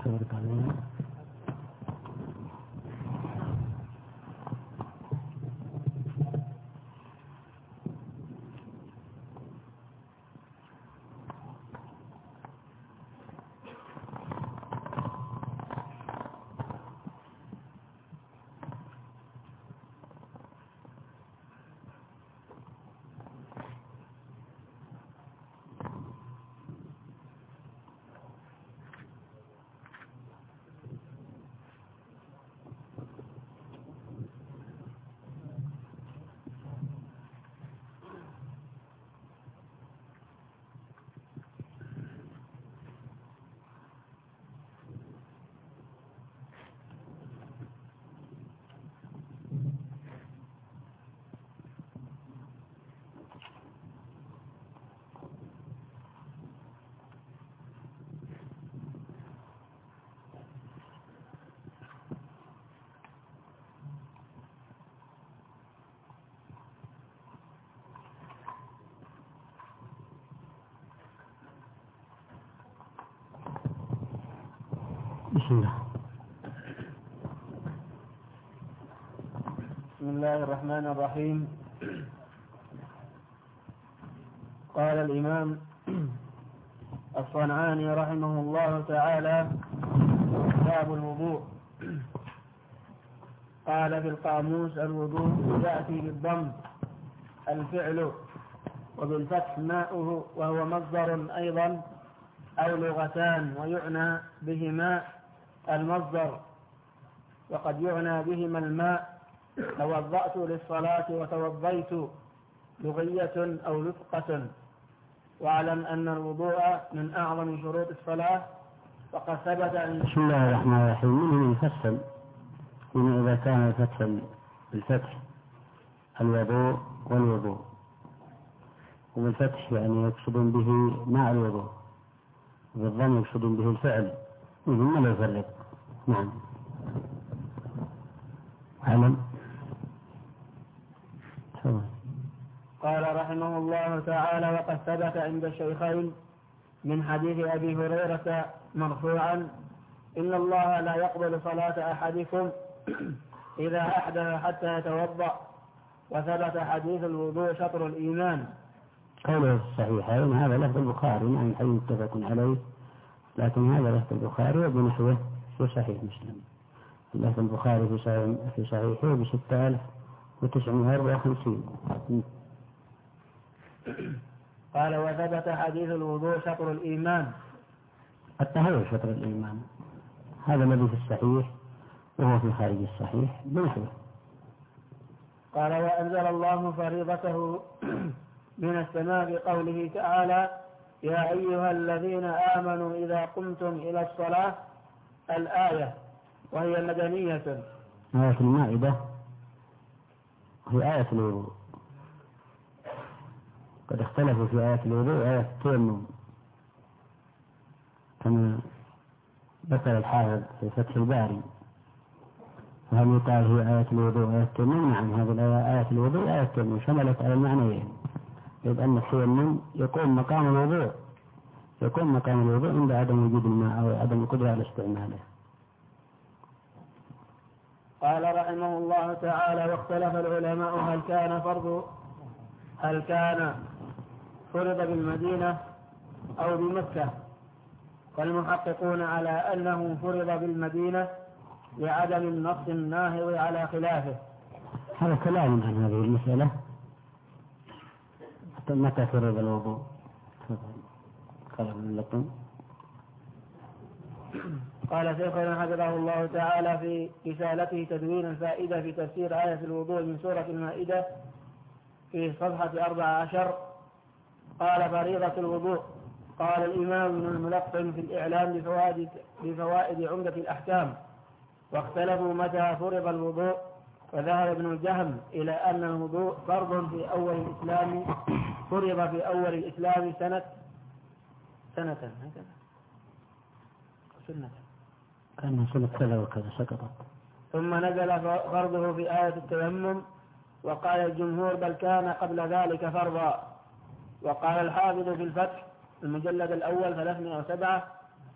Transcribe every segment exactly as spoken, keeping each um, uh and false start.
تبارك علينا. بسم الله. بسم الله الرحمن الرحيم. قال الإمام الصنعاني رحمه الله تعالى: باب الوضوء. قال في القاموس: الوضوء يأتي بالضم الفعل وبالفتح ماؤه، وهو مصدر أيضا أو لغتان، ويعنى بهما المصدر، وقد يعنى بهما الماء. توضأت للصلاة وتوضيت لغية أو لفقة. واعلم أن الوضوء من أعظم شروط الصلاة، وقد ثبت أن بسم الله الرحمن الرحيم. منه يفصل من إذا كان الفتح الفتح الوضوء والوضوء، وبالفتح يعني يقصدون به ماء الوضوء، وبالضم يقصدون به الفعل، وهم لا يفرق. نعم. علم. قال رحمه الله تعالى: وقد ثبت عند الشيخين من حديث أبي هريرة مرفوعا: إن الله لا يقبل صلاة أحدكم إذا أحدث حتى يتوضأ. وثبت حديث الوضوء شطر الإيمان. قوله الصحيح هذا لفظ البخاري، نعم الحديث متفق عليه، لكن هذا لفظ البخاري وبنحوه في صحيح مسلم. لفظ البخاري في صحيح في صحيحه بستة آلاف وتسعمائة وأربعة وخمسين. قال: وثبت حديث الوضوء شطر الإيمان. الطهور شطر الإيمان، هذا الذي في الصحيح وهو في خارج الصحيح بنحوه. قال: وأنزل الله فريضته من السماء بقوله تعالى: يا أيها الذين آمنوا إذا قمتم إلى الصلاة. الآية، وهي مدنية. آية المائدة هي آية الوضوء. قد اختلفوا في آية الوضوء وآية التيمم، كما ذكر الحافظ في فتح الباري. فهل يقال هي آية الوضوء وآية التيمم؟ نعم، هذه الآية آية الوضوء وآية التيمم شملت على المعنيين، إذ أن التيمم يقوم مقام الوضوء، يقوم مقام الوضوء عند عدم وجود الماء أو عدم القدرة على استعماله. قال رحمه الله تعالى: واختلف العلماء هل كان فرض هل كان فرض بالمدينة أو بمكة، والمحققون على أنه فرض بالمدينة لعدم النص الناهض على خلافه. هذا كلام عن هذه المسألة. متى فرض الوضوء؟ قال شيخنا حفظه الله تعالى في رسالته تدوين الفائدة في تفسير آية الوضوء من سورة المائدة في صفحة أربع عشر: قال: فريضة الوضوء. قال الإمام ابن الملقن في الإعلام بفوائد, بفوائد عمدة الأحكام: واختلفوا متى فرض الوضوء، فذهب ابن الجهم إلى أن الوضوء فرض في أول الإسلام، فرض في أول الإسلام سنة سنة هكذا سنة كان سنة كذا وكذا سقطت، ثم نزل فرضه في آية التيمم. وقال الجمهور: بل كان قبل ذلك فرضا. وقال الحافظ في الفتح المجلد الأول ثلاثمائة وسبعة: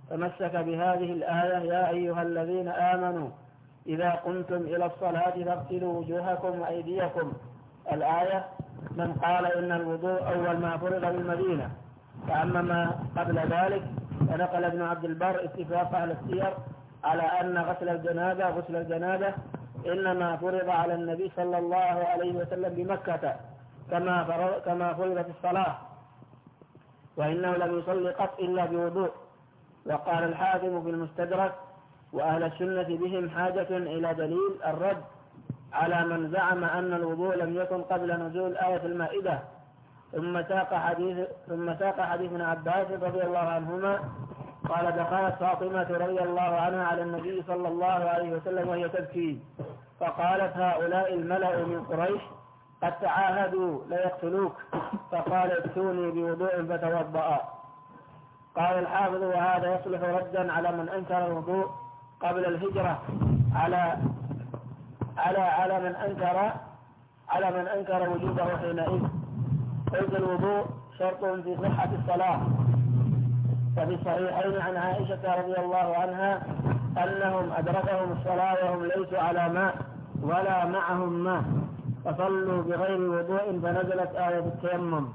فمسك بهذه الآية: يا أيها الذين آمنوا إذا قمتم إلى الصلاة فاغسلوا وجوهكم وأيديكم. الآية. من قال إن الوضوء أول ما فرض بالمدينة. فأما ما قبل ذلك فنقل ابن عبد البر اتفاق أهل السير على أن غسل الجنابة غسل الجنابة إنما فرض على النبي صلى الله عليه وسلم بمكة كما فرض كما فرضت الصلاة، وإنه لم يصلي قط إلا بوضوء. وقال الحاكم في المستدرك: وأهل السنة بهم حاجة إلى دليل الرد على من زعم أن الوضوء لم يكن قبل نزول آية المائدة. ثم ساق حديث ثم ساق حديث ابن عباس رضي الله عنهما قال: دخلت فاطمة رضي الله عنها على النبي صلى الله عليه وسلم وهي تبكي، فقالت: هؤلاء الملأ من قريش قد تعاهدوا ليقتلوك، فقال: ائتوني بوضوء فتوضأ. قال الحافظ: وهذا يصلح ردا على من أنكر الوضوء قبل الهجرة على على على من أنكر على من أنكر وجوده حينئذ. قلت: الوضوء شرط في صحة الصلاة. ففي الصحيحين عن عائشة رضي الله عنها أنهم أدركهم الصلاة وهم ليسوا على ماء ولا معهم ماء، فصلوا بغير وضوء فنزلت آية التيمم.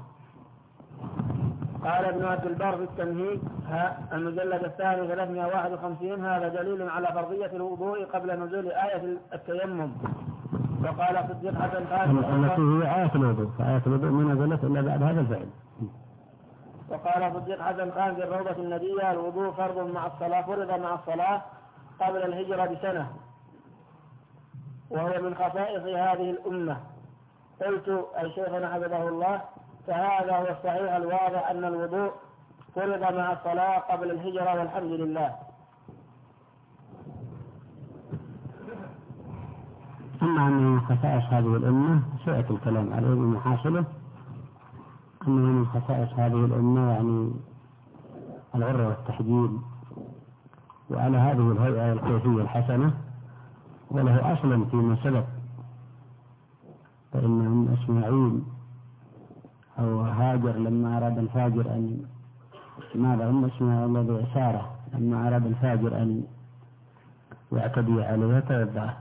قال ابن عبد البر في التمهيد المجلد الثاني ثلاثمائة وواحد وخمسين: هذا دليل على فرضية الوضوء قبل نزول آية التيمم. وقال صديق حسن خان التي هي آية الوضوء، فآية الوضوء ما نزلت إلا بعد هذا الفعل. وقال صديق حسن خان في الروضة الندية: الوضوء فرض مع الصلاة فرض مع الصلاة قبل الهجرة بسنة، وهو من خصائص هذه الأمة. قلت: أي شيخنا حفظه الله: فهذا هو الصحيح الواضح أن الوضوء فرض مع الصلاة قبل الهجرة، والحمد لله. أما من خصائص هذه الأمة سوءة الكلام عليه بمحاصله، أنه من خصائص هذه الأمة يعني العرة والتحجيل، وعلى هذه الهيئة الكيفية الحسنة، وله أصلا فيما سبق، فإن أم إسماعيل أو هاجر لما أراد الفاجر أن ماذا أم إسماعيل الذي سارة لما أراد الفاجر أن يعتدي عليها توضأت.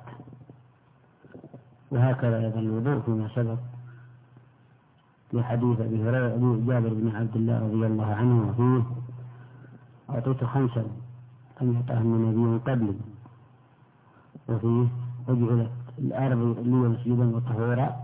وهكذا أيضا الوضوء فيما سبق في حديث أبي هريرة أبي جابر بن عبد الله رضي الله عنه وفيه: أعطيت خمسا لم يعطهن نبي قبلي، وفيه: وجعلت الأرض لي مسجدا وطهورا،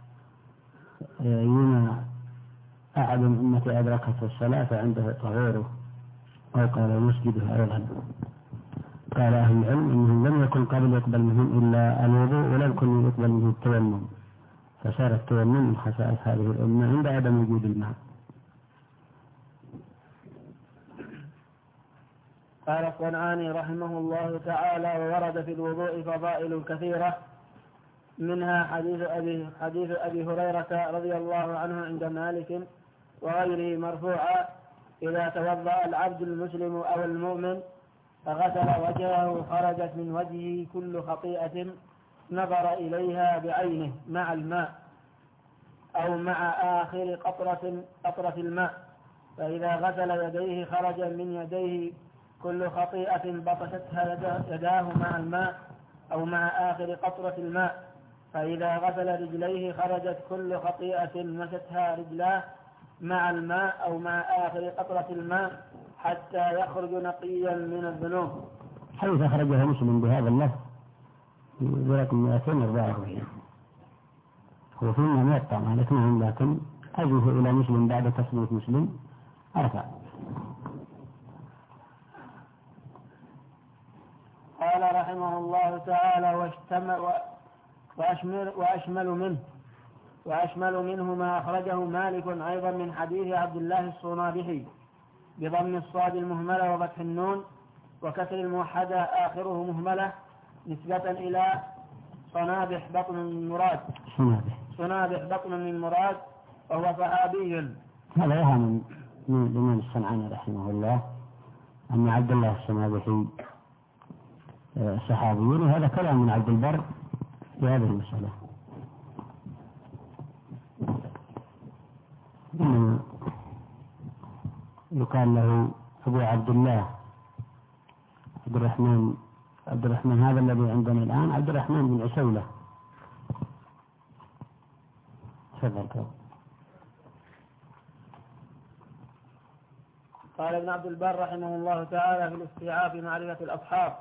أيما أحد من أمتي أدركت الصلاة فعنده طهوره، أو قال مسجده أيضا. قال أهل العلم إنه لم يكن قبل يقبل منهم إلا الوضوء، ولم يكن يقبل منه التيمم، فصار التيمم من خصائص هذه الأمة عند عدم وجود الماء. قال الصنعاني رحمه الله تعالى: وورد في الوضوء فضائل كثيرة، منها حديث أبي, حديث أبي هريرة رضي الله عنه عند مالك وغيره مرفوعا: إذا توضأ العبد المسلم أو المؤمن فغسل وجهه خرجت من وجهه كل خطيئة نظر إليها بعينه مع الماء أو مع آخر قطرة, قطرة الماء، فإذا غسل يديه خرج من يديه كل خطيئة بطشتها يداه مع الماء أو مع آخر قطرة الماء، فإذا غسل رجليه خرجت كل خطيئة مستها رجلاه مع الماء أو مع آخر قطرة الماء حتى يخرج نقيا من الذنوب. حيث أخرجه مسلم بهذا اللفظ برقم مئتين وأربعة وأربعين، هو فيما موطأ مالك نعم، لكن أجوه إلى مسلم بعد تصنيف مسلم أرفع. قال رحمه الله تعالى: واشتمل وأشمل, وأشمل منه وأشمل منه ما أخرجه مالك أيضا من حديث عبد الله الصنابحي بضم الصاد المهملة وفتح النون وكسر الموحدة آخره مهملة نسبة إلى صنابح بطن من مراد صنابح صنابح بطن من مراد وهو صحابي. هذا يهم من الإمام الصنعاني رحمه الله أن عبد الله الصنابحي صحابي، وهذا كلام من عبد البر في هذه المسألة. إنما يقال له أبو عبد الله عبد الرحمن عبد الرحمن هذا الذي عندنا الآن عبد الرحمن بن عسيلة. تفضل. قال ابن عبد البر رحمه الله تعالى في الاستيعاب معرفة الأصحاب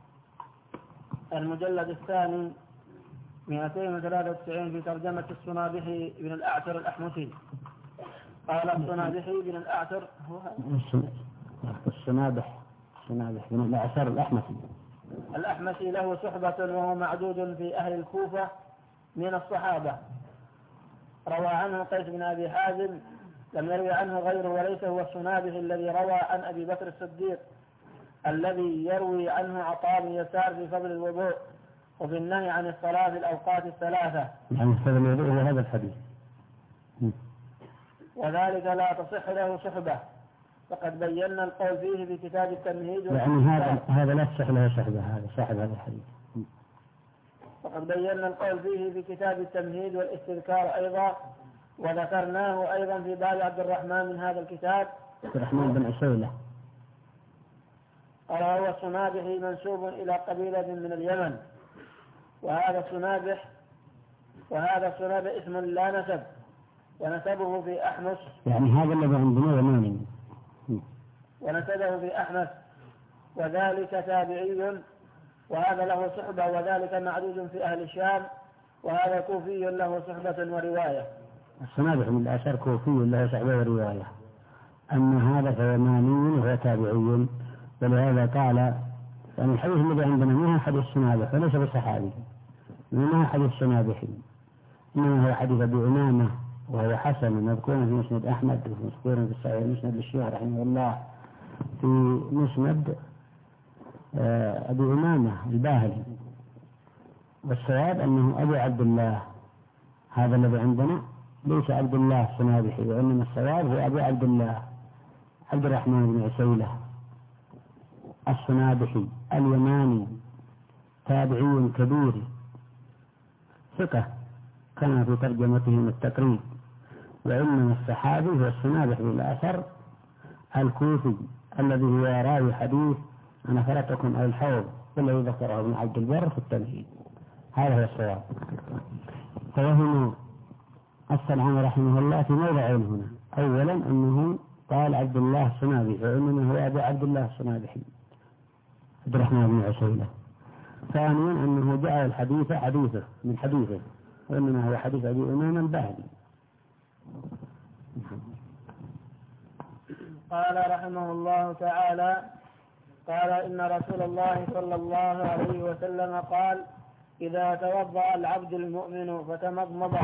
المجلد الثاني مئتين وثلاثة وتسعين في ترجمة الصنابحي بن الأعتر الأحمسي. قال الصنابحي بن الأعتر هو الصنابح الصنابح بن الأعتر الأحمسي الأحمسي له صحبة وهو معدود في أهل الكوفة من الصحابة. روى عنه قيس بن أبي حازم لم يروي عنه غيره، وليس هو الصنابحي الذي روى عن أبي بكر الصديق الذي يروي عنه عطاء بن يسار في فضل الوضوء وفي النهي عن الصلاة في الأوقات الثلاثة. عن فضل الوضوء هو هذا الحديث، وذلك لا تصح له صحبة، فقد بينا القول فيه في كتاب التمهيد. يعني هذا هذا لا تصح له صحبة، هذا صاحب هذا الحديث. وقد بينا القول فيه في كتاب التمهيد والاستذكار أيضا، وذكرناه أيضا في باب عبد الرحمن من هذا الكتاب. عبد الرحمن بن عسيلة. قال هو الصنابحي منسوب إلى قبيلة من اليمن، وهذا الصنابح وهذا الصنابح اسم لا نسب، ونسبه في أحمس. يعني هذا الذي عندنا يماني. ونسبه في أحمس، وذلك تابعي، وهذا له صحبة، وذلك معدود في أهل الشام، وهذا كوفي له صحبة ورواية. الصنابح من الأثر كوفي له صحبة ورواية، أما هذا فيماني وهو تابعي، ولهذا قال يعني الحديث الذي عندنا ما هو حديث الصنابح وليس بصحابي، ما هو حديث الصنابحي، إنما هو حديث أبي أمامة وهو حسن مذكور في مسند أحمد ومذكور في الصحيح مسند للشيخ رحمه الله في مسند أبي أمامة الباهلي. والصواب أنه أبو عبد الله، هذا الذي عندنا ليس عبد الله الصنابحي، وإنما الصواب هو أبو عبد الله عبد الرحمن بن عسيلة الصنابحي اليماني، تابعي كبير ثقة كان في ترجمتهم التقريب. وإنما الصحابي هو الصنابحي بالأثر الكوفي الذي هو راوي حديث أنا فرتكم أو الحوض والذي ذكره ابن عبد البر في التمهيد. هذا هو الصواب. فوهم السلعان رحمه الله في موضعين هنا. أولا أنه قال عبد الله الصنابحي، وإنما هو أبو عبد الله الصنابحي عبد الرحمن بن عسيلة. ثانيا أنه جعل الحديث حديثه من حديثه، وإنما هو حديث أبي أمامة الباهلي. قال رحمه الله تعالى: قال إن رسول الله صلى الله عليه وسلم قال: إذا توضأ العبد المؤمن فتمضمض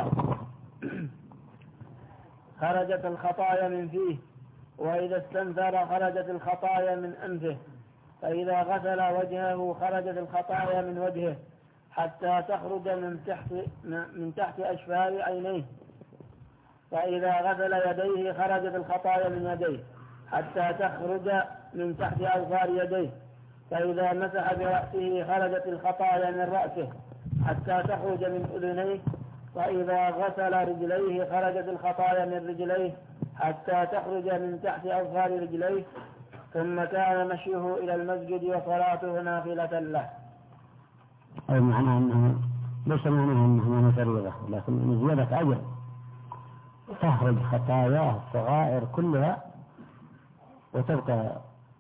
خرجت الخطايا من فيه، وإذا استنثر خرجت الخطايا من أنفه، فإذا غسل وجهه خرجت الخطايا من وجهه حتى تخرج من تحت من تحت أشفار عينيه، فإذا غسل يديه خرجت الخطايا من يديه حتى تخرج من تحت أظفار يديه، فإذا مسح برأسه خرجت الخطايا من رأسه حتى تخرج من أذنيه، فإذا غسل رجليه خرجت الخطايا من رجليه حتى تخرج من تحت أظفار رجليه، ثم كان مشيه إلى المسجد وصلاته نافلة له. أي معنى أنه ليس معناه أنه فريضة، لكن زيادة أجر تخرج خطاياه الصغائر كلها وتبقى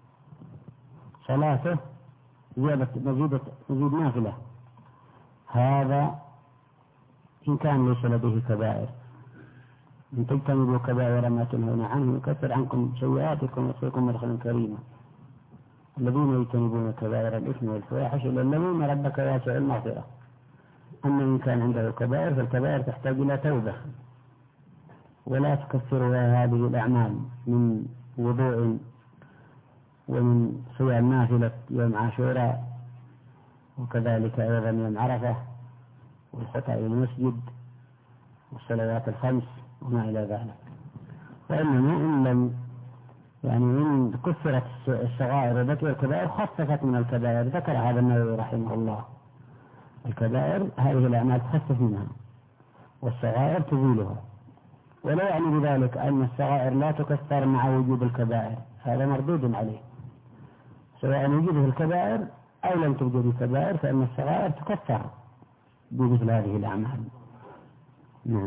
صلاته زيادة مزيد مزيد نافلة. هذا إن كان ليس لديه كبائر. إن تجتنبوا كبائر ما تنهون عنه يكفر عنكم سيئاتكم ويدخلكم مدخلا كريما. الذين يجتنبون كبائر الإثم والفواحش إلا الذين ربك واسع المغفرة. أما إن كان عنده كبائر فالكبائر تحتاج إلى توبة، ولا تكفرها هذه الأعمال من وضوء ومن صيام نافلة يوم عاشوراء، وكذلك أيضا يوم عرفة، والخطأ إلى المسجد والصلوات الخمس وما إلى ذلك. وإنما إن لم يعني إن كثرت الصغائر وذكر الكبائر خففت من الكبائر. ذكر هذا النووي رحمه الله الكبائر هذه الأعمال تخفف منها والصغائر تزيلها، ولا يعني بذلك أن الصغائر لا تكفر مع وجود الكبائر، هذا مردود عليه. سواء وجد الكبائر أو لم توجد الكبائر، فإن الصغائر تكفر بمثل هذه الأعمال. نعم.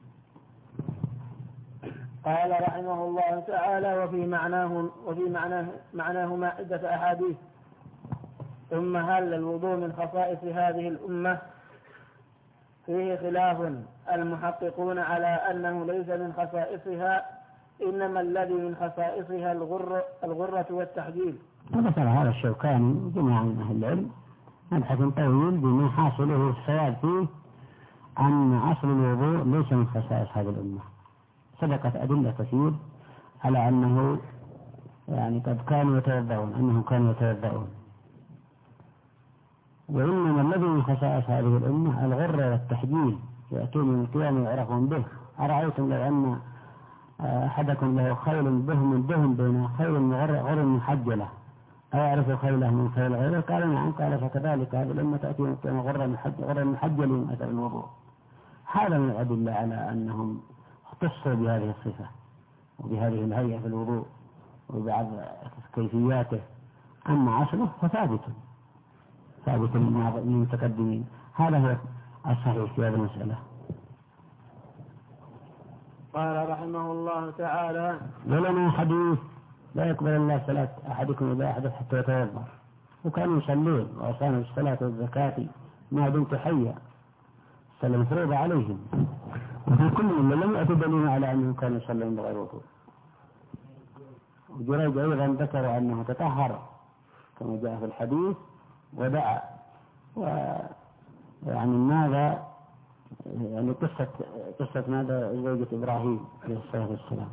قال رحمه الله تعالى: وفي معناه وفي معناه معناهما عدة أحاديث. ثم هل الوضوء من خصائص هذه الأمة؟ فيه خلاف، المحققون على أنه ليس من خصائصها، إنما الذي من خصائصها الغر الغرة والتحجيل. وذكر هذا الشوكاني جماعة من أهل العلم مبحث طويل بما حاصله الصواب فيه أن أصل الوضوء ليس من خصائص هذه الأمة. سبقت أدلة كثير على أنه يعني قد كانوا يتوضؤون أنهم كانوا يتوضؤون وإنما الذي من خصائص هذه الأمة الغرة والتحجيل، يأتون من القيام يعرفون به. أرأيتم لو أن أحدكم له خيل بهم بهم بين خيل غر محجلة أو يعرف خيله من خيل غيره؟ قال نعم. قال فكذلك هذه الأمة تأتي من القيام غر محجلين أثر الوضوء. هذا من الأدلة على أنهم اختصوا بهذه الصفة وبهذه الهيئة في الوضوء وبعض كيفياته. أما أصله فثابت ثابت من المتقدمين. هذا هو الصحيح في هذه المسألة. قال رحمه الله تعالى: ولنا حديث لا يقبل الله صلاة أحدكم إذا أحدث حتى يتوضأ، وكانوا يصلون وأصانوا الصلاة والزكاة ما دمت حيا، صلى المفروض عليهم، وفي كل من لم يأتي دليل على أنهم كانوا يصلون بغير وضوء. وجريج أيضا ذكر أنه تطهر كما جاء في الحديث ودعا، ويعني ماذا يعني قصة قصة ماذا زوجة إبراهيم عليه الصلاة والسلام.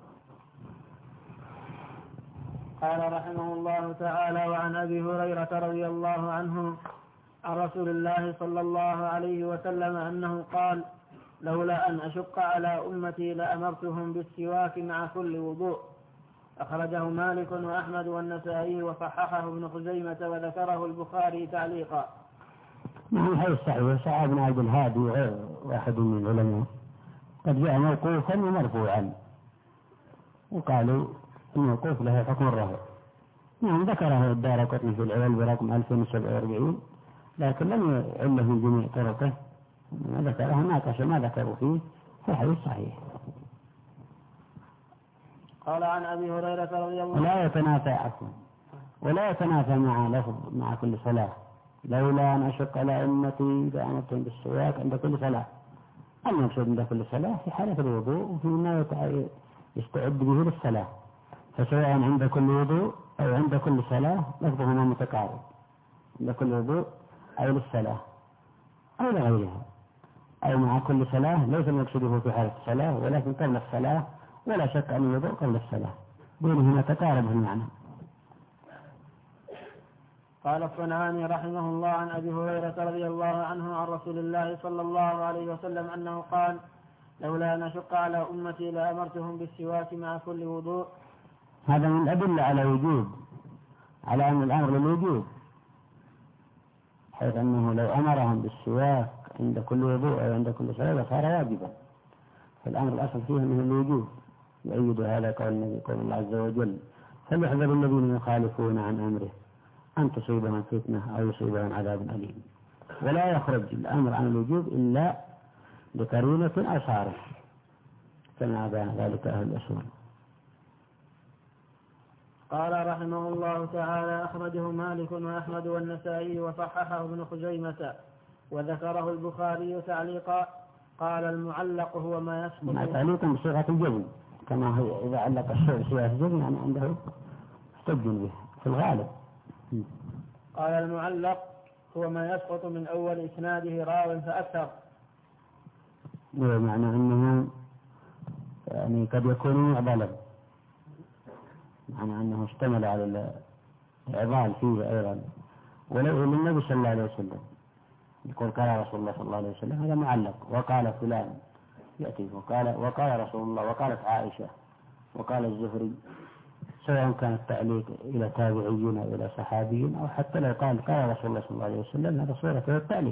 قال رحمه الله تعالى: وعن أبي هريرة رضي الله عنه عن رسول الله صلى الله عليه وسلم أنه قال: لولا أن أشق على أمتي لأمرتهم بالسواك مع كل وضوء. أخرجه مالك وأحمد والنسائي وصححه ابن خزيمة وذكره البخاري تعليقا. نعم هذا الصحيح. صحاب بن عبد الهادي وغير واحد من العلماء قد جاء موقوفا ومرفوعا وقالوا الموقوف له حكم الرفع. نعم ذكره الدارقطني في العلل برقم ألفين وسبعة وأربعين، لكن لم يعله من جميع طرقه، ما ذكره ناقش ما ذكروا فيه في حديث صحيح. قال عن أبي هريرة رضي الله عنه: ولا يتنافى عفوا ولا يتنافى مع لفظ مع كل صلاة. لولا أن أشق على أمتي لأمرتهم بالسواك عند كل صلاة. المقصود عند كل صلاة في حالة الوضوء وفيما يستعد به للصلاة، فسواء عند كل وضوء أو عند كل صلاة لفظهما متقارب، عند كل وضوء أو للصلاة أو لغيرها، أو مع كل صلاة ليس المقصود في حالة الصلاة ولكن قبل الصلاة، ولا شك أن الوضوء قبل الصلاة، بينهما تقارب في المعنى. قال الصنعاني رحمه الله عن أبي هريرة رضي الله عنه عن رسول الله صلى الله عليه وسلم أنه قال: لولا أن أشق على أمتي لأمرتهم بالسواك مع كل وضوء. هذا من الأدلة على وجوب، على أن الأمر للوجوب، حيث أنه لو أمرهم بالسواك عند كل وضوء أو عند كل صلاة صار واجبا، فالأمر الأصل فيه من الوجوب. يؤيد هذا قول النبي قول الله عز وجل: فليحذر الذين يخالفون عن أمره أن تصيبهم فتنة أو يصيبهم عذاب أليم. ولا يخرج الأمر عن الوجوب إلا بقرينة أو صارف، كما بان ذلك أهل الأصول. قال رحمه الله تعالى: أخرجه مالك وأحمد والنسائي وصححه ابن خزيمة وذكره البخاري تعليقا. قال: المعلق هو ما يسقط مع تعليق بصيغة الجزم، كما هي إذا علق الشيء بصيغة الجزم يعني عنده احتج به في الغالب. قال: المعلق هو ما يسقط من أول إسناده راو فأكثر. معنى أنه يعني قد يكون معضلا، معنى أنه اشتمل على العضال فيه أيضا. ولو للنبي صلى الله عليه وسلم يقول قال رسول الله صلى الله عليه وسلم، هذا معلق. وقال فلان يأتي وقال وقال رسول الله وقالت عائشة وقال الزهري، سواء كان التعليق إلى تابعيين أو إلى صحابيين، أو حتى لو قال قال رسول الله صلى الله عليه وسلم، هذا صورة التعليق.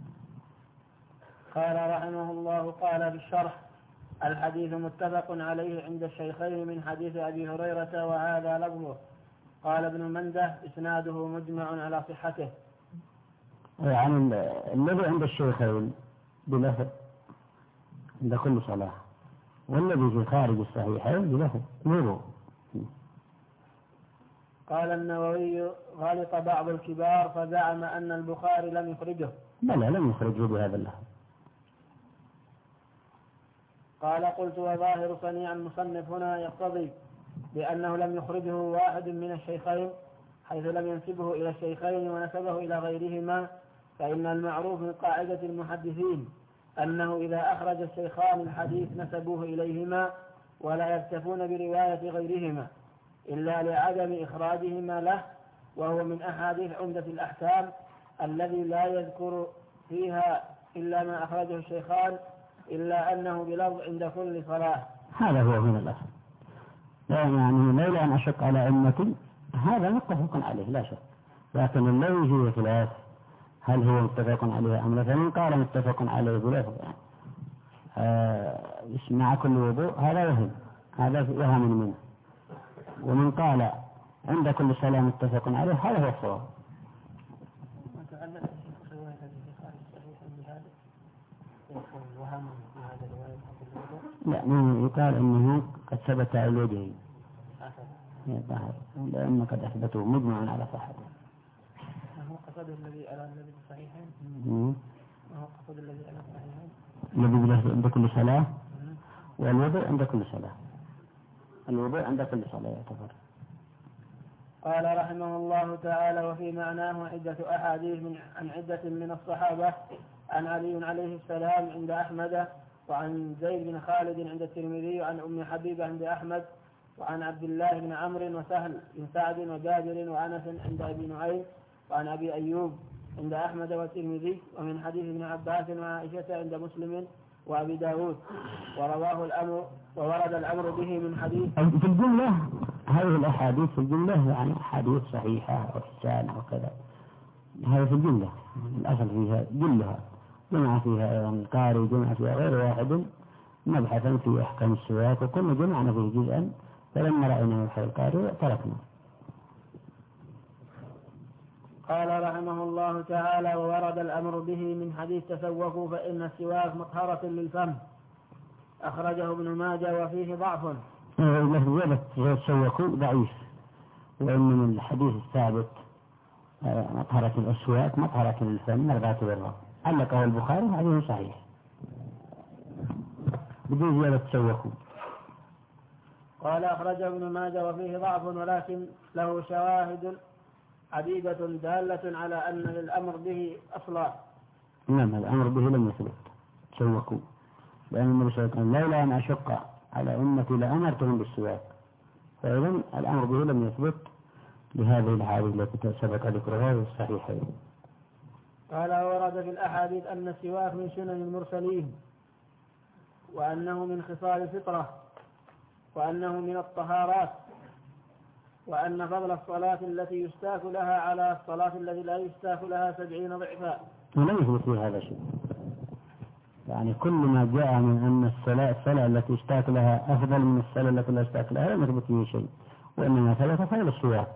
قال رحمه الله: قال بالشرح: الحديث متفق عليه عند الشيخين من حديث أبي هريرة وهذا لفظه. قال ابن منده إسناده مجمع على صحته. يعني الذي عند الشيخين بلفظ عند كل صلاة، والذي في خارج الصحيحين بلفظ وضوء. قال النووي غلط بعض الكبار فزعم أن البخاري لم يخرجه. بلى لم يخرجه بهذا اللفظ. قال قلت وظاهر صنيع المصنف هنا يقتضي بأنه لم يخرجه واحد من الشيخين حيث لم ينسبه إلى الشيخين ونسبه إلى غيرهما، فإن المعروف من قاعدة المحدثين أنه إذا أخرج الشيخان الحديث نسبوه إليهما ولا يكتفون برواية غيرهما إلا لعدم إخراجهما له، وهو من أحاديث عمدة الأحكام الذي لا يذكر فيها إلا ما أخرجه الشيخان إلا أنه بلفظ عند كل صلاة. هذا هو من الأصل، يعني لولا أن أشق على أمتي هذا متفق عليه لا شك، لكن الذي فيه خلاف هل هو متفق عليه أم لا، فمن قال متفق عليه بلفظ يعني آه مع كل وضوء هذا وهم، هذا وهم منه، ومن قال عند كل صلاة متفق عليه هذا هو الصواب. لا يقال انه قد ثبت على الوجه لأنه قد أثبته مجمع على صحته. ما هو قصد الذي على الذي الصحيحين؟ ما هو قصد الذي على الصحيحين؟ الذي عند كل صلاة والوضوء عند كل صلاة، الوضوء عند كل صلاة يعتبر. قال رحمه الله تعالى وفي معناه عدة أحاديث من عن عدة من الصحابة، عن علي عليه السلام عند أحمد، وعن زيد بن خالد عند الترمذي، وعن أم حبيبة عند أحمد، وعن عبد الله بن عمرو وسهل بن سعد وجابر وأنس عند أبي نعيم، وعن أبي أيوب عند أحمد والترمذي، ومن حديث ابن عباس وعائشة عند مسلم وأبي داود، ورواه الأمر وورد الأمر به من حديث. في الجملة هذه الأحاديث في الجملة يعني أحاديث صحيحة أو حسنة وكذا، هذا في الجملة الأصل فيها جلها، جمع فيها أيضا القاري، جمع فيها غير واحد مبحثا في أحكام السواك، وكل جمعنا فيه جزءا، فلما رأينا مبحث القاري تركنا. قال رحمه الله تعالى وورد الأمر به من حديث تسوكوا فإن السواك مطهرة للفم، أخرجه ابن ماجه وفيه ضعف. زيادة تسوكوا ضعيف، وإن من الحديث الثابت مطهرة الأسواك مطهرة للفم مرضاة بالرب، علقه البخاري حديث صحيح بدون زيادة تسوكوا. قال أخرجه ابن ماجه وفيه ضعف ولكن له شواهد عديدة دالة على أن الأمر به أصلا. نعم الأمر به لم يثبت تسوكوا، لأن النبي صلى الله عليه وسلم لولا أن أشق على أمتي لأمرتهم بالسواك، فإذن الأمر به لم يثبت بهذه الأحاديث التي سبق ذكرها في الصحيحين. قال ورد في الأحاديث أن السواك من سنن المرسلين، وأنه من خصال الفطرة، وأنه من الطهارات، وأن فضل الصلاة التي يستاك لها على الصلاة التي لا يستاك لها سبعين ضعفا. ولم يثبت في هذا شيء، يعني كل ما جاء من أن الصلاة الصلاة التي يستاك لها أفضل من الصلاة التي لا يستاك لها لم يثبت فيه شيء، وإنما ثبت فضل السواك.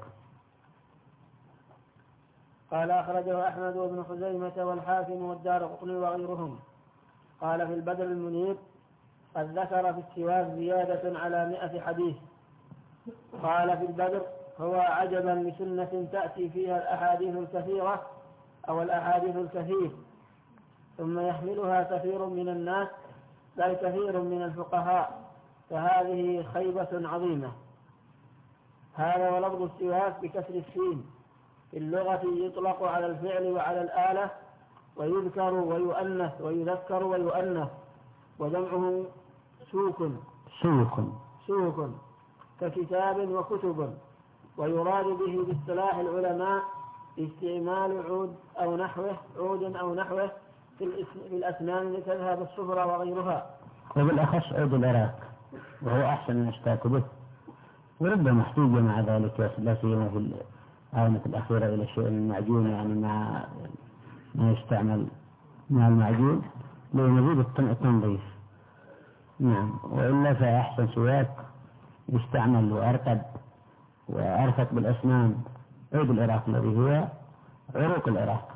قال أخرجه أحمد وابن خزيمة والحاكم والدارقطني وغيرهم. قال في البدر المنير قد ذكر في السواك زيادة على مئة حديث. قال في البدر هو عجبا لسنة تأتي فيها الأحاديث الكثيرة أو الأحاديث الكثير ثم يحملها كثير من الناس بل كثير من الفقهاء، فهذه خيبة عظيمة. هذا ولفظ السواك بكسر السين في اللغة يطلق على الفعل وعلى الآلة، ويذكر ويؤنث ويذكر ويؤنث، وجمعه سوق سوق سوق ككتاب وكتب، ويراد به باصطلاح العلماء استعمال عود أو نحوه عود أو نحوه في الأسنان لتذهب الصفرة وغيرها، وبالأخص عود العراق وهو أحسن من اشتاك به، وربما احتاج مع ذلك لا سيما في الآونة الأخيرة إلى شيء المعجون، يعني مع ما يستعمل مع المعجون لمزيد التنظيف. نعم، وإلا فأحسن سواك يستعمل وأرقد وأرقد معرفة بالأسنان عود العراق الذي هو عروق العراق.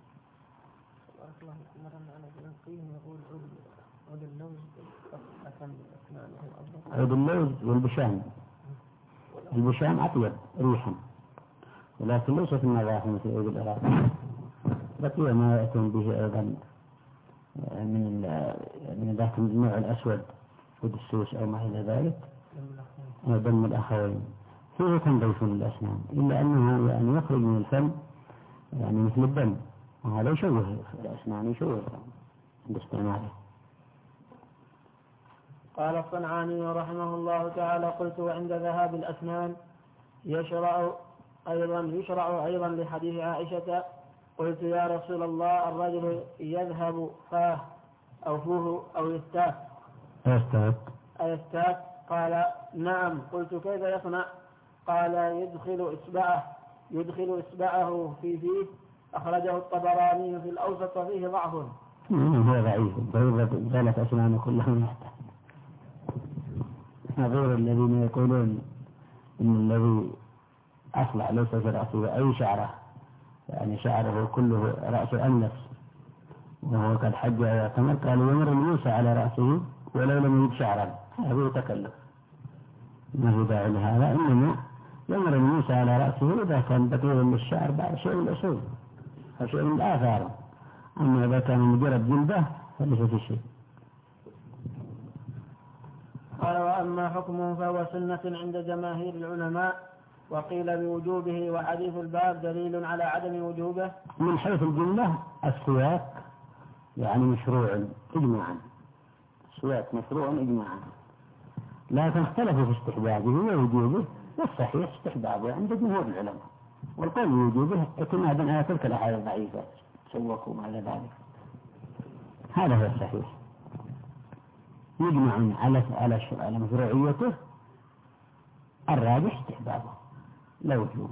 عود اللوز والبشام، البشام أطيب ريحا ولكن ليس في النظافة مثل عود العراق. بقي ما يأتون به أيضا من من ذاك النوع الأسود ودسوس أو ما إلى ذلك، دم الأخوين فيه تنظيف الأسنان، إلا أنه يعني يخرج من الفم يعني مثل الدم، وهذا يشوه الأسنان، يشوه عند استعماله. قال الصنعاني رحمه الله تعالى: قلت: وعند ذهاب الأسنان يشرع أيضا يشرع أيضا لحديث عائشة. قلت: يا رسول الله، الرجل يذهب فاه أو فوه أو يستاك أيستاك أيستاك قال: نعم. قلت: كيف يصنع؟ قال: يدخل إصبعه يدخل إصبعه في فيه. أخرجه الطبراني في الأوسط فيه ضعف. هو ضعيف، ذلك أسنانه كلهم يحتاج. نظير الذين يقولون إن الذي أصلع ليس في رأسه أي شعره، يعني شعره كله رأس أنس وهو قد حج ويعتمر، قالوا يمر الموسى على رأسه ولو لم يجد شعرا، هذا تكلف، ما هو داعي لهذا، إنما يمر الموسى على رأسه إذا كان بطيلا للشعر بعد شيء من الأصول أو شيء من الآثار، أما إذا كان مجرد جلده فليس في شيء. قال: وأما حكمه فهو سنة عند جماهير العلماء، وقيل بوجوبه، وحديث الباب دليل على عدم وجوبه. من حيث الجملة السواك يعني مشروع إجماعا، السواك مشروع إجماعا، لكن اختلفوا في استحبابه ووجوبه، والصحيح استحبابه عند جمهور العلماء، والقول بوجوبه اعتمادا على تلك الأحاديث الضعيفة سوكوا ما إلى ذلك، هذا هو الصحيح، يجمع على على على مشروعيته، الراجح استحبابه لا وجوبه.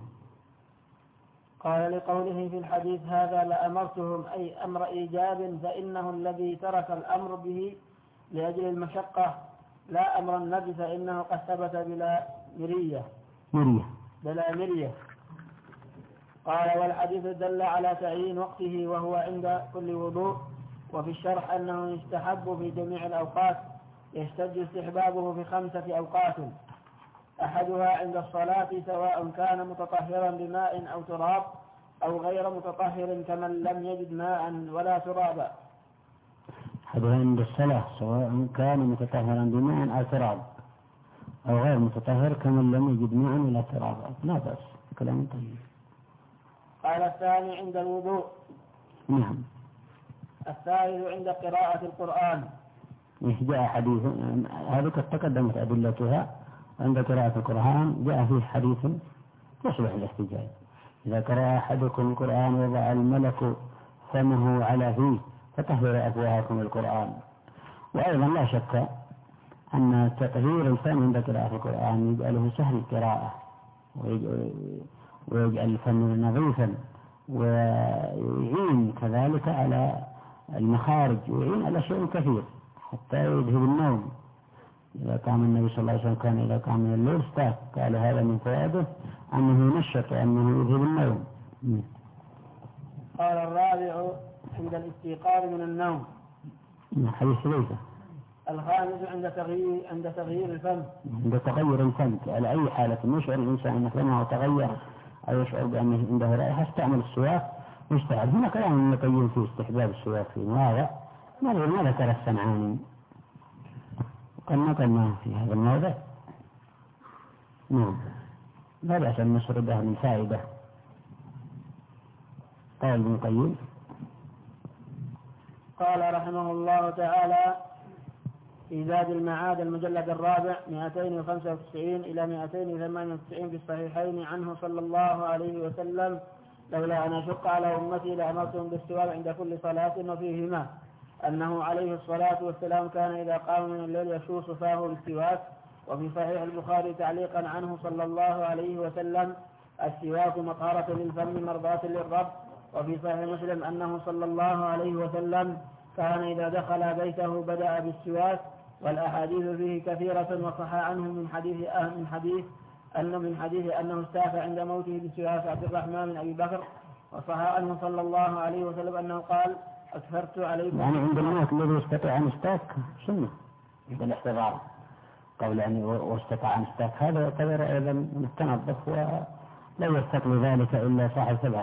قال: لقوله في الحديث هذا لأمرتهم، أي أمر إيجاب، فإنه الذي ترك الأمر به لأجل المشقة، لا أمر النبي، فإنه قد ثبت بلا مرية مرية بلا مرية. قال: والحديث دل على تعيين وقته وهو عند كل وضوء. وفي الشرح أنه يستحب في جميع الأوقات، يشتد استحبابه في خمسة أوقات: أحدها عند الصلاة سواء كان متطهرا بماء أو تراب، أو غير متطهر كمن لم يجد ماء ولا ترابا. أحدها عند الصلاة سواء كان متطهرا بماء أو تراب، أو غير متطهر كمن لم يجد ماء ولا ترابا، لا بأس، كلام طيب. قال: الثاني عند الوضوء. نعم. الثالث عند قراءة القرآن. جاء حديث هذه قد تقدمت أدلتها، عند قراءة القرآن جاء فيه حديث يصلح الاحتجاج: إذا قرأ أحدكم القرآن وضع الملك فمه على فيه فتحذر أفواهكم القرآن. وأيضا لا شك أن تطهير الفم عند قراءة القرآن يجعله سهل القراءة، ويجعل الفم نظيفا، ويعين كذلك على المخارج، ويعين على شيء كثير حتى يذهب النوم. إذا قام النبي صلى الله عليه وسلم كان إذا قام من الليل استاك، قال هذا من فوائده أنه ينشط وأنه يذهب النوم. قال: الرابع عند الاستيقاظ من النوم. حديث حذيفة. الخامس عند تغيير عند تغيير الفم. عند تغير الفم على أي حالة يشعر الإنسان أن فمه تغير أو يشعر بأنه عنده رائحة استعمل السواك ويستعد. هنا كلام ابن القيم في استحباب السواك فيه، وهذا ما ذكر الصنعاني، قد نقلناه في هذا الموضع. نعم، لا بأس أن نسردها من فائدة. قال ابن القيم: قال رحمه الله تعالى في زاد المعاد المجلد الرابع مئتين وخمسة وتسعين إلى مئتين وثمانية وتسعين في الصحيحين عنه صلى الله عليه وسلم: لولا أن أشق على أمتي لأمرتهم بالسواك عند كل صلاة. وفيهما أنه عليه الصلاة والسلام كان إذا قام من الليل يشوص فاه بالسواك. وفي صحيح البخاري تعليقا عنه صلى الله عليه وسلم: السواك مطهرة للفم مرضاة للرب. وفي صحيح مسلم أنه صلى الله عليه وسلم كان إذا دخل بيته بدأ بالسواك. والأحاديث فيه كثيرة، وصح عنه من حديث أهل من حديث أن من حديث أنه استاك عند موته بسواك عبد الرحمن بن أبي بكر، وصح عنه صلى الله عليه وسلم أنه قال أكثرت عليكم. يعني عند الموت الذي يستطيع أن يستاك سنة بالاحتضار قبل أن واستطاع أن يستاك، هذا يعتبر أيضا من التنظف ولا يستقل ذلك إلا صاحب ثبات.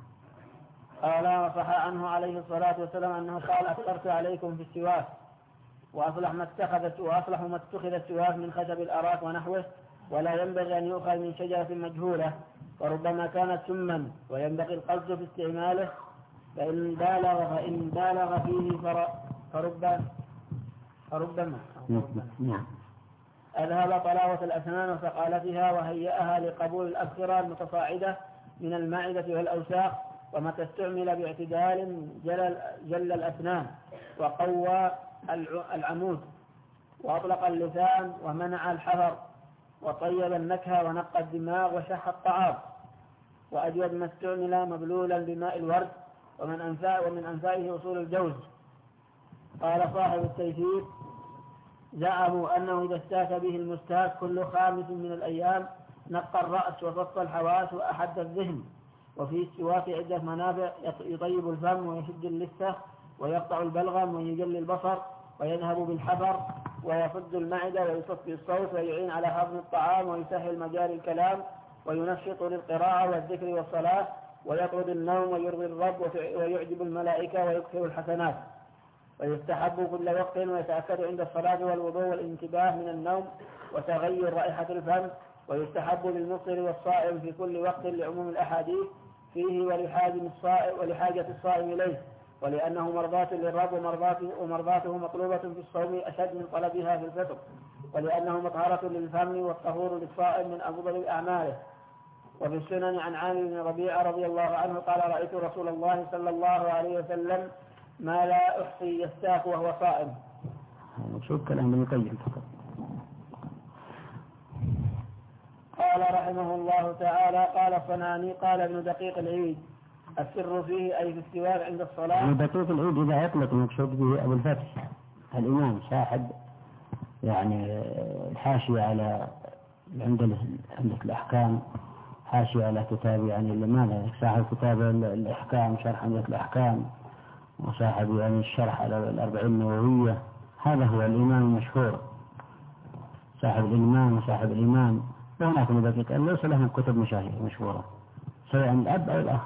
قال وصح عنه عليه الصلاة والسلام أنه قال أكثرت عليكم في السواك، وأصلح ما اتخذت وأصلح ما اتخذ السواك من خشب الأراك ونحوه، ولا ينبغي أن يؤخذ من شجرة مجهولة، وربما كانت سما، وينبغي القصد في استعماله، فإن بالغ فإن بالغ فيه فرب فربما نعم أذهب طلاوة الأسنان وثقالتها وهيئها لقبول الأبخرة المتصاعدة من المعدة والأوساخ، ومتى استعمل باعتدال جل, جل الأسنان وقوى العمود وأطلق اللسان ومنع الحفر وطيب النكهة ونقى الدماغ وشح الطعام، وأجود ما استعمل مبلولا بماء الورد، ومن أنفاء ومن أنفائه أصول الجوز. قال صاحب التيسير زعموا أنه إذا استاك به المستاك كل خامس من الأيام نقى الرأس وصف الحواس وأحد الذهن، وفي السواك عدة منافع: يطيب الفم ويشد اللثة ويقطع البلغم ويجلي البصر ويذهب بالحفر ويفض المعدة ويصفي الصوت ويعين على هضم الطعام ويسهل مجاري الكلام وينشط للقراءة والذكر والصلاة ويطرد النوم ويرضي الرب ويعجب الملائكة ويكثر الحسنات. ويستحب كل وقت ويتأكد عند الصلاة والوضوء والانتباه من النوم وتغير رائحة الفم. ويستحب للمفطر والصائم في كل وقت لعموم الأحاديث فيه ولحاجة الصائم ولحاجة الصائم إليه، ولأنه مرضاة للرب ومرضاته, ومرضاته مطلوبة في الصوم أشد من طلبها في الفطر، ولأنه مطهرة للفم والطهور للصائم من أفضل أعماله. وفي السنن عن عامر بن ربيعة رضي الله عنه قال رأيت رسول الله صلى الله عليه وسلم ما لا أحصي يستاك وهو صائم. شو الكلام المقيم فقط. قال رحمه الله تعالى قال الصنعاني قال ابن دقيق العيد السر فيه أي في السواك عند الصلاة. ابن دقيق العيد إذا أطلق مقصود به أبو الفتح الإمام صاحب يعني الحاشية على عند عند الأحكام، حاشية على كتاب يعني لماذا صاحب كتاب الأحكام شرح عمدة الأحكام، وصاحب يعني الشرح على الأربعين النووية. هذا هو الإمام المشهور صاحب الإمام وصاحب الإمام. وهناك مدقق ليس لهم كتب مشهورة سواء الأب أو الأخ.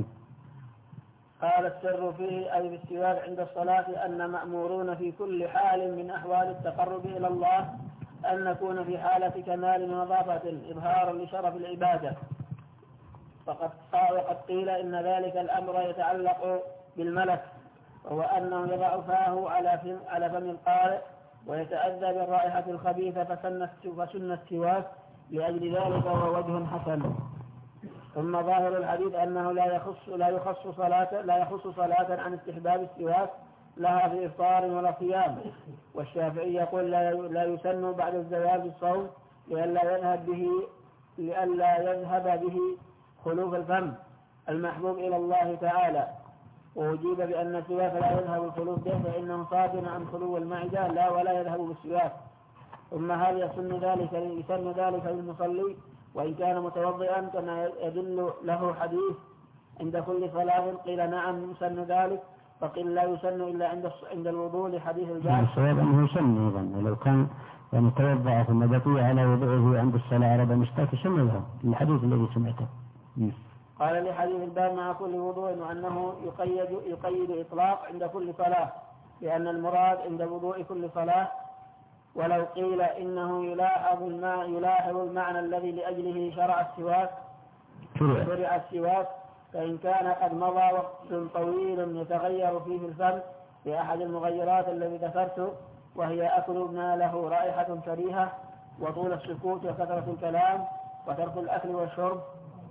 قال السر فيه أي بالسواك عند الصلاة أن مأمورون في كل حال من أحوال التقرب إلى الله أن نكون في حالة كمال ونظافة إظهارا لشرف العبادة. فقد وقد قيل إن ذلك الأمر يتعلق بالملك، وهو أنه يضع فاه على فم, على فم القارئ ويتأذى بالرائحة الخبيثة فسن السواك لأجل ذلك وهو وجه حسن. ثم ظاهر الحديث أنه لا يخص لا يخص صلاة لا يخص صلاة عن استحباب السواك لها في إفطار ولا صيام. والشافعي يقول لا لا يسن بعد الزواج الصوم لئلا يذهب به لئلا يذهب به خلوف الفم المحبوب إلى الله تعالى. وأجيب بأن السواك لا يذهب الخلوف به فإنه صاد عن خلو المعدة لا ولا يذهب بالسواك. ثم هل يسن ذلك يسن ذلك للمصلي وإن كان متوضئا كما يدل له حديث عند كل صلاة؟ قيل نعم يسن ذلك، فقيل لا يسن إلا عند عند الوضوء لحديث الباب. الصواب أنه يسن أيضا ولو كان يعني توضأ ثم بقي على وضوءه عند الصلاة ربما مستاك يسن له الحديث الذي سمعته. قال لحديث الباب مع كل وضوء وأنه يقيد يقيد إطلاق عند كل صلاة لأن المراد عند وضوء كل صلاة. ولو قيل إنه يلاحظ الماء يلاحظ المعنى الذي لأجله شرع السواك شرع السواك فإن كان قد مضى وقت طويل يتغير فيه الفم بأحد المغيرات الذي ذكرته، وهي أكل ما له رائحة كريهة وطول السكوت وكثرة الكلام وترك الأكل والشرب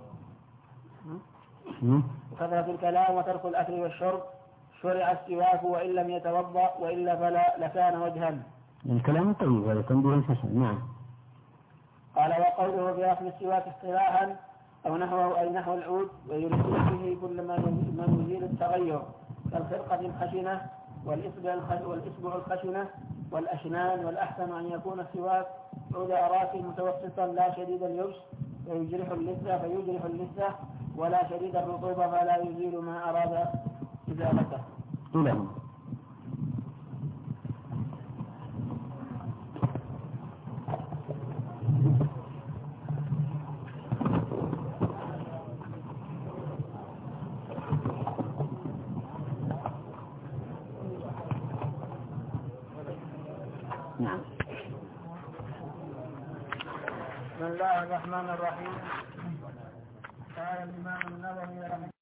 وكثرة الكلام وترك الأكل والشرب شرع السواك وإن لم يتوضأ وإلا فلا لكان وجها. الكلام طيب ولكن به الحسن. نعم. قال وقوله في أصل السواك اصطلاحا أو نحوه أي نحو العود ويريد به كل ما يزيل التغير كالخرقة الخشنة والإصبع والإصبع الخشنة والأشنان، والأحسن أن يكون السواك عود أراك متوسطا لا شديد اليبس فيجرح اللثة فيجرح اللثة ولا شديد الرطوبة فلا يزيل ما أراد إزالته. إلى نعم. بسم الله الرحمن الرحيم. قال الإمام النووي رحمه